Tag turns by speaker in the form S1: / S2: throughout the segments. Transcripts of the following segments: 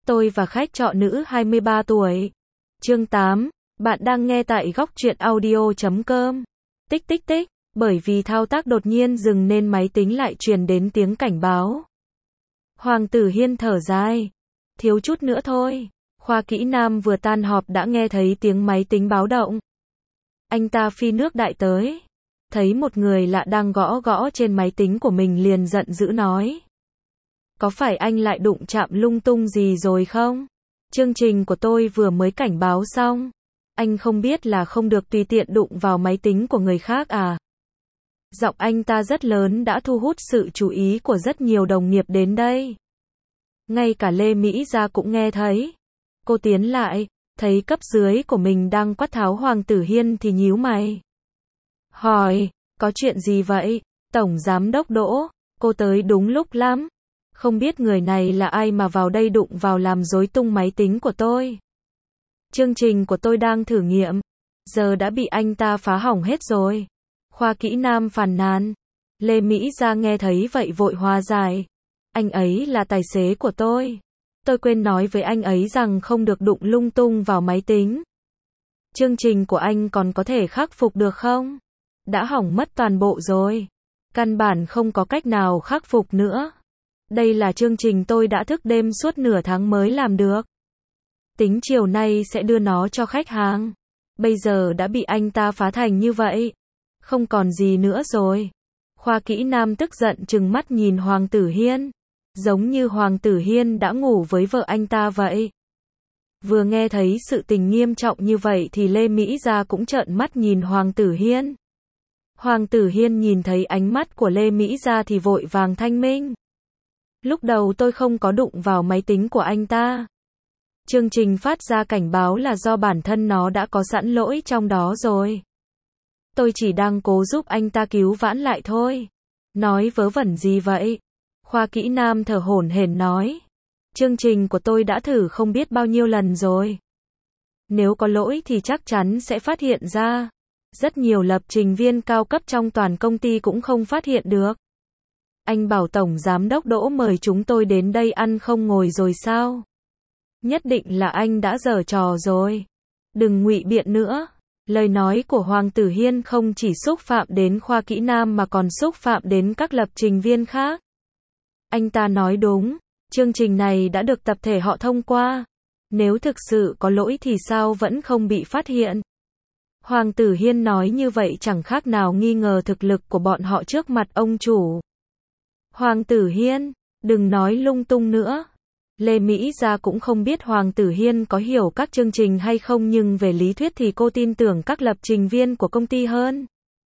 S1: Tôi và khách trọ nữ 23 tuổi. Chương 8. Bạn đang nghe tại góc truyện audio.com. Tích tích tích. Bởi vì thao tác đột nhiên dừng nên máy tính lại truyền đến tiếng cảnh báo. Hoàng Tử Hiên thở dài. Thiếu chút nữa thôi. Khoa kỹ nam vừa tan họp đã nghe thấy tiếng máy tính báo động. Anh ta phi nước đại tới. Thấy một người lạ đang gõ gõ trên máy tính của mình liền giận dữ nói. Có phải anh lại đụng chạm lung tung gì rồi không? Chương trình của tôi vừa mới cảnh báo xong. Anh không biết là không được tùy tiện đụng vào máy tính của người khác à? Giọng anh ta rất lớn đã thu hút sự chú ý của rất nhiều đồng nghiệp đến đây. Ngay cả Lê Mỹ Gia cũng nghe thấy. Cô tiến lại, thấy cấp dưới của mình đang quát tháo Hoàng Tử Hiên thì nhíu mày. Hỏi, có chuyện gì vậy? Tổng Giám Đốc Đỗ, cô tới đúng lúc lắm. Không biết người này là ai mà vào đây đụng vào làm rối tung máy tính của tôi. Chương trình của tôi đang thử nghiệm, giờ đã bị anh ta phá hỏng hết rồi. Khoa kỹ nam phàn nàn. Lê Mỹ Gia nghe thấy vậy vội hòa giải. Anh ấy là tài xế của tôi. Tôi quên nói với anh ấy rằng không được đụng lung tung vào máy tính. Chương trình của anh còn có thể khắc phục được không? Đã hỏng mất toàn bộ rồi. Căn bản không có cách nào khắc phục nữa. Đây là chương trình tôi đã thức đêm suốt nửa tháng mới làm được. Tính chiều nay sẽ đưa nó cho khách hàng. Bây giờ đã bị anh ta phá thành như vậy. Không còn gì nữa rồi. Khoa kỹ nam tức giận trừng mắt nhìn Hoàng Tử Hiên. Giống như Hoàng Tử Hiên đã ngủ với vợ anh ta vậy. Vừa nghe thấy sự tình nghiêm trọng như vậy thì Lê Mỹ Gia cũng trợn mắt nhìn Hoàng Tử Hiên. Hoàng Tử Hiên nhìn thấy ánh mắt của Lê Mỹ Gia thì vội vàng thanh minh. Lúc đầu tôi không có đụng vào máy tính của anh ta. Chương trình phát ra cảnh báo là do bản thân nó đã có sẵn lỗi trong đó rồi. Tôi chỉ đang cố giúp anh ta cứu vãn lại thôi. Nói vớ vẩn gì vậy? Khoa kỹ nam thở hổn hển nói. Chương trình của tôi đã thử không biết bao nhiêu lần rồi. Nếu có lỗi thì chắc chắn sẽ phát hiện ra. Rất nhiều lập trình viên cao cấp trong toàn công ty cũng không phát hiện được. Anh bảo Tổng Giám Đốc Đỗ mời chúng tôi đến đây ăn không ngồi rồi sao? Nhất định là anh đã giở trò rồi. Đừng ngụy biện nữa. Lời nói của Hoàng Tử Hiên không chỉ xúc phạm đến khoa kỹ nam mà còn xúc phạm đến các lập trình viên khác. Anh ta nói đúng, chương trình này đã được tập thể họ thông qua. Nếu thực sự có lỗi thì sao vẫn không bị phát hiện? Hoàng Tử Hiên nói như vậy chẳng khác nào nghi ngờ thực lực của bọn họ trước mặt ông chủ. Hoàng Tử Hiên, đừng nói lung tung nữa. Lê Mỹ Gia cũng không biết Hoàng Tử Hiên có hiểu các chương trình hay không nhưng về lý thuyết thì cô tin tưởng các lập trình viên của công ty hơn.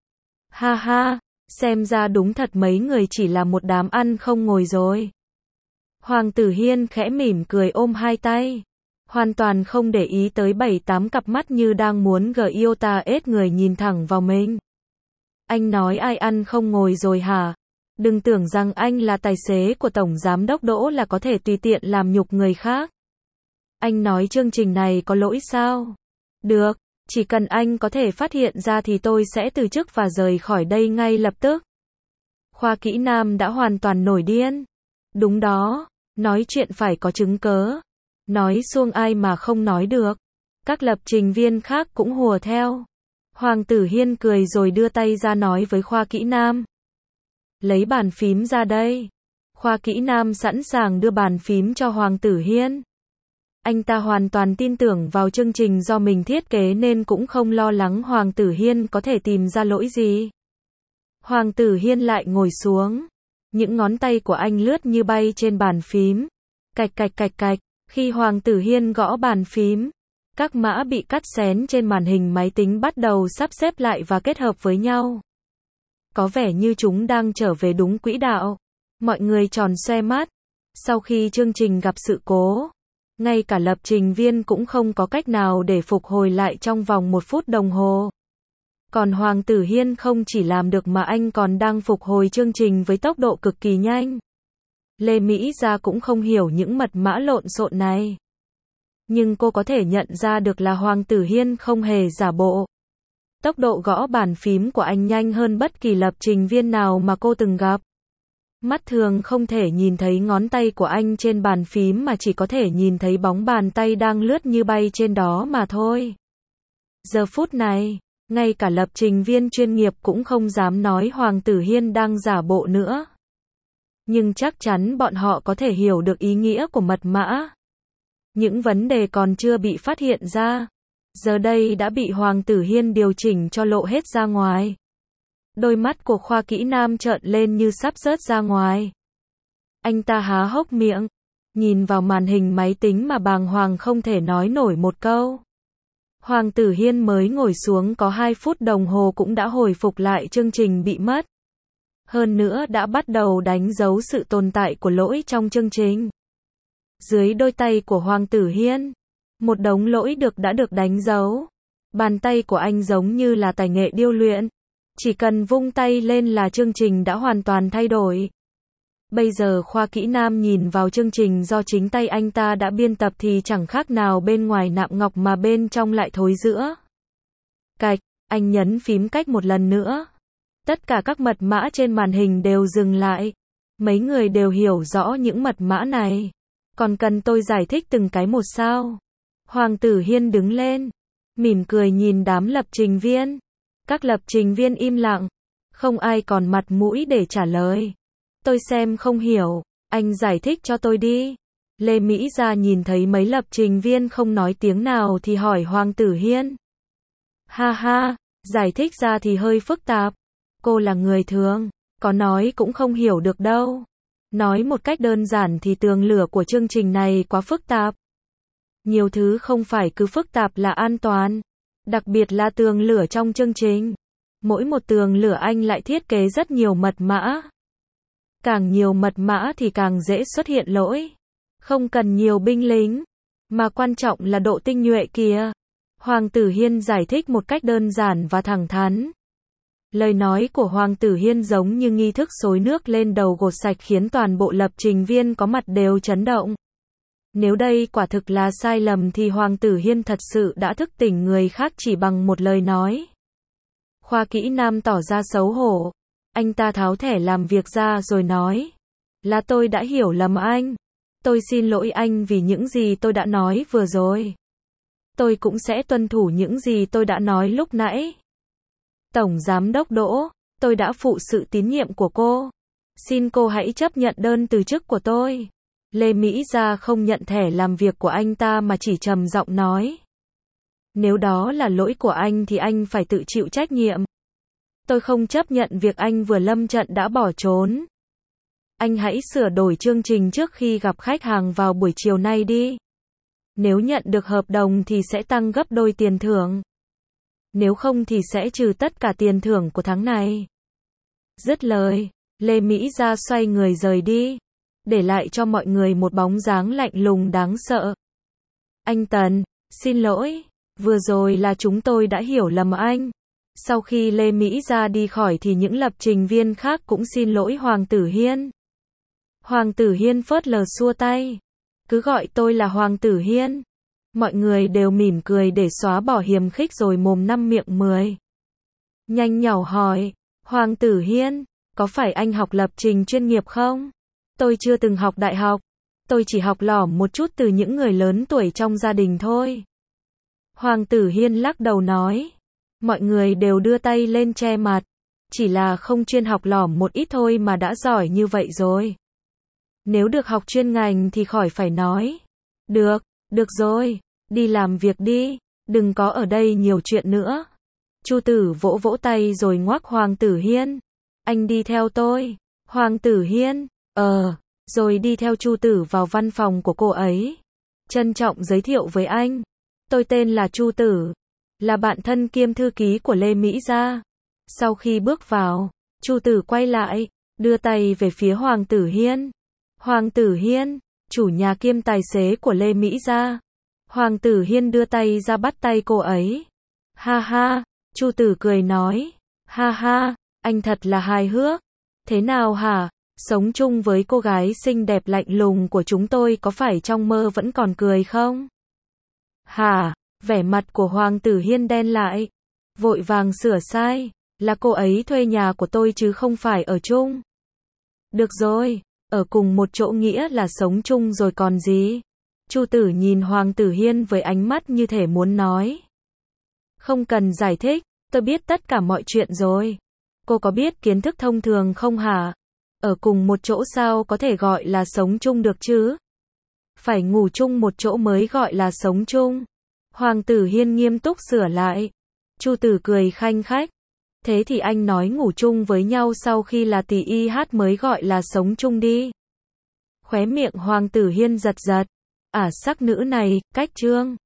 S1: Ha ha, xem ra đúng thật mấy người chỉ là một đám ăn không ngồi rồi. Hoàng Tử Hiên khẽ mỉm cười ôm hai tay. Hoàn toàn không để ý tới 7-8 cặp mắt như đang muốn giota ết người nhìn thẳng vào mình. Anh nói ai ăn không ngồi rồi hả? Đừng tưởng rằng anh là tài xế của Tổng Giám Đốc Đỗ là có thể tùy tiện làm nhục người khác. Anh nói chương trình này có lỗi sao? Được, chỉ cần anh có thể phát hiện ra thì tôi sẽ từ chức và rời khỏi đây ngay lập tức. Khoa kỹ nam đã hoàn toàn nổi điên. Đúng đó, nói chuyện phải có chứng cớ. Nói suông ai mà không nói được. Các lập trình viên khác cũng hùa theo. Hoàng Tử Hiên cười rồi đưa tay ra nói với khoa kỹ nam. Lấy bàn phím ra đây. Khoa kỹ nam sẵn sàng đưa bàn phím cho Hoàng Tử Hiên. Anh ta hoàn toàn tin tưởng vào chương trình do mình thiết kế nên cũng không lo lắng Hoàng Tử Hiên có thể tìm ra lỗi gì. Hoàng Tử Hiên lại ngồi xuống. Những ngón tay của anh lướt như bay trên bàn phím. Cạch cạch cạch cạch. Khi Hoàng Tử Hiên gõ bàn phím, các mã bị cắt xén trên màn hình máy tính bắt đầu sắp xếp lại và kết hợp với nhau. Có vẻ như chúng đang trở về đúng quỹ đạo. Mọi người tròn xoe mắt. Sau khi chương trình gặp sự cố, ngay cả lập trình viên cũng không có cách nào để phục hồi lại trong vòng 1 phút đồng hồ. Còn Hoàng Tử Hiên không chỉ làm được mà anh còn đang phục hồi chương trình với tốc độ cực kỳ nhanh. Lê Mỹ Gia cũng không hiểu những mật mã lộn xộn này. Nhưng cô có thể nhận ra được là Hoàng Tử Hiên không hề giả bộ. Tốc độ gõ bàn phím của anh nhanh hơn bất kỳ lập trình viên nào mà cô từng gặp. Mắt thường không thể nhìn thấy ngón tay của anh trên bàn phím mà chỉ có thể nhìn thấy bóng bàn tay đang lướt như bay trên đó mà thôi. Giờ phút này, ngay cả lập trình viên chuyên nghiệp cũng không dám nói Hoàng Tử Hiên đang giả bộ nữa. Nhưng chắc chắn bọn họ có thể hiểu được ý nghĩa của mật mã. Những vấn đề còn chưa bị phát hiện ra, giờ đây đã bị Hoàng Tử Hiên điều chỉnh cho lộ hết ra ngoài. Đôi mắt của Khoa Kỹ Nam trợn lên như sắp rớt ra ngoài. Anh ta há hốc miệng, nhìn vào màn hình máy tính mà bàng hoàng không thể nói nổi một câu. Hoàng Tử Hiên mới ngồi xuống có 2 phút đồng hồ cũng đã hồi phục lại chương trình bị mất. Hơn nữa đã bắt đầu đánh dấu sự tồn tại của lỗi trong chương trình. Dưới đôi tay của Hoàng Tử Hiên, một đống lỗi đã được đánh dấu. Bàn tay của anh giống như là tài nghệ điêu luyện. Chỉ cần vung tay lên là chương trình đã hoàn toàn thay đổi. Bây giờ Khoa Kỹ Nam nhìn vào chương trình do chính tay anh ta đã biên tập thì chẳng khác nào bên ngoài nạm ngọc mà bên trong lại thối rữa. Cạch, anh nhấn phím cách một lần nữa. Tất cả các mật mã trên màn hình đều dừng lại. Mấy người đều hiểu rõ những mật mã này. Còn cần tôi giải thích từng cái một sao? Hoàng Tử Hiên đứng lên, mỉm cười nhìn đám lập trình viên. Các lập trình viên im lặng, không ai còn mặt mũi để trả lời. Tôi xem không hiểu, anh giải thích cho tôi đi. Lê Mỹ Gia nhìn thấy mấy lập trình viên không nói tiếng nào thì hỏi Hoàng Tử Hiên. Ha ha, giải thích ra thì hơi phức tạp. Cô là người thường, có nói cũng không hiểu được đâu. Nói một cách đơn giản thì tường lửa của chương trình này quá phức tạp. Nhiều thứ không phải cứ phức tạp là an toàn. Đặc biệt là tường lửa trong chương trình. Mỗi một tường lửa anh lại thiết kế rất nhiều mật mã. Càng nhiều mật mã thì càng dễ xuất hiện lỗi. Không cần nhiều binh lính, mà quan trọng là độ tinh nhuệ kìa. Hoàng Tử Hiên giải thích một cách đơn giản và thẳng thắn. Lời nói của Hoàng Tử Hiên giống như nghi thức xối nước lên đầu gột sạch khiến toàn bộ lập trình viên có mặt đều chấn động. Nếu đây quả thực là sai lầm thì Hoàng Tử Hiên thật sự đã thức tỉnh người khác chỉ bằng một lời nói. Khoa Kỹ Nam tỏ ra xấu hổ. Anh ta tháo thẻ làm việc ra rồi nói. Là tôi đã hiểu lầm anh. Tôi xin lỗi anh vì những gì tôi đã nói vừa rồi. Tôi cũng sẽ tuân thủ những gì tôi đã nói lúc nãy. Tổng Giám đốc Đỗ, tôi đã phụ sự tín nhiệm của cô. Xin cô hãy chấp nhận đơn từ chức của tôi. Lê Mỹ Gia không nhận thẻ làm việc của anh ta mà chỉ trầm giọng nói. Nếu đó là lỗi của anh thì anh phải tự chịu trách nhiệm. Tôi không chấp nhận việc anh vừa lâm trận đã bỏ trốn. Anh hãy sửa đổi chương trình trước khi gặp khách hàng vào buổi chiều nay đi. Nếu nhận được hợp đồng thì sẽ tăng gấp đôi tiền thưởng. Nếu không thì sẽ trừ tất cả tiền thưởng của tháng này. Dứt lời, Lê Mỹ Gia xoay người rời đi, để lại cho mọi người một bóng dáng lạnh lùng đáng sợ. Anh Tần, xin lỗi, vừa rồi là chúng tôi đã hiểu lầm anh. Sau khi Lê Mỹ Gia đi khỏi thì những lập trình viên khác cũng xin lỗi Hoàng Tử Hiên. Hoàng Tử Hiên phớt lờ xua tay. Cứ gọi tôi là Hoàng Tử Hiên. Mọi người đều mỉm cười để xóa bỏ hiềm khích rồi mồm năm miệng 10. Nhanh nhảu hỏi, Hoàng Tử Hiên, có phải anh học lập trình chuyên nghiệp không? Tôi chưa từng học đại học. Tôi chỉ học lỏm một chút từ những người lớn tuổi trong gia đình thôi. Hoàng Tử Hiên lắc đầu nói. Mọi người đều đưa tay lên che mặt. Chỉ là không chuyên học lỏm một ít thôi mà đã giỏi như vậy rồi. Nếu được học chuyên ngành thì khỏi phải nói. Được rồi, đi làm việc đi, đừng có ở đây nhiều chuyện nữa. Chu Tử vỗ vỗ tay rồi ngoắc Hoàng Tử Hiên. Anh đi theo tôi. Hoàng Tử Hiên, rồi đi theo Chu Tử vào văn phòng của cô ấy. Trân trọng giới thiệu với anh. Tôi tên là Chu Tử, là bạn thân kiêm thư ký của Lê Mỹ Gia. Sau khi bước vào, Chu Tử quay lại, đưa tay về phía Hoàng Tử Hiên. Hoàng Tử Hiên, chủ nhà kiêm tài xế của Lê Mỹ Gia. Hoàng Tử Hiên đưa tay ra bắt tay cô ấy. Ha ha, Chu Tử cười nói. Ha ha, anh thật là hài hước. Thế nào hả? Sống chung với cô gái xinh đẹp lạnh lùng của chúng tôi có phải trong mơ vẫn còn cười không? Hả? Vẻ mặt của Hoàng Tử Hiên đen lại. Vội vàng sửa sai. Là cô ấy thuê nhà của tôi chứ không phải ở chung. Được rồi, ở cùng một chỗ nghĩa là sống chung rồi còn gì. Chu Tử nhìn Hoàng Tử Hiên với ánh mắt như thể muốn nói. Không cần giải thích, tôi biết tất cả mọi chuyện rồi. Cô có biết kiến thức thông thường không hả? Ở cùng một chỗ sao có thể gọi là sống chung được chứ? Phải ngủ chung một chỗ mới gọi là sống chung. Hoàng Tử Hiên nghiêm túc sửa lại. Chu Tử cười khanh khách. Thế thì anh nói ngủ chung với nhau sau khi là tỷ y hát mới gọi là sống chung đi. Khóe miệng Hoàng Tử Hiên giật giật. Sắc nữ này, cách trương.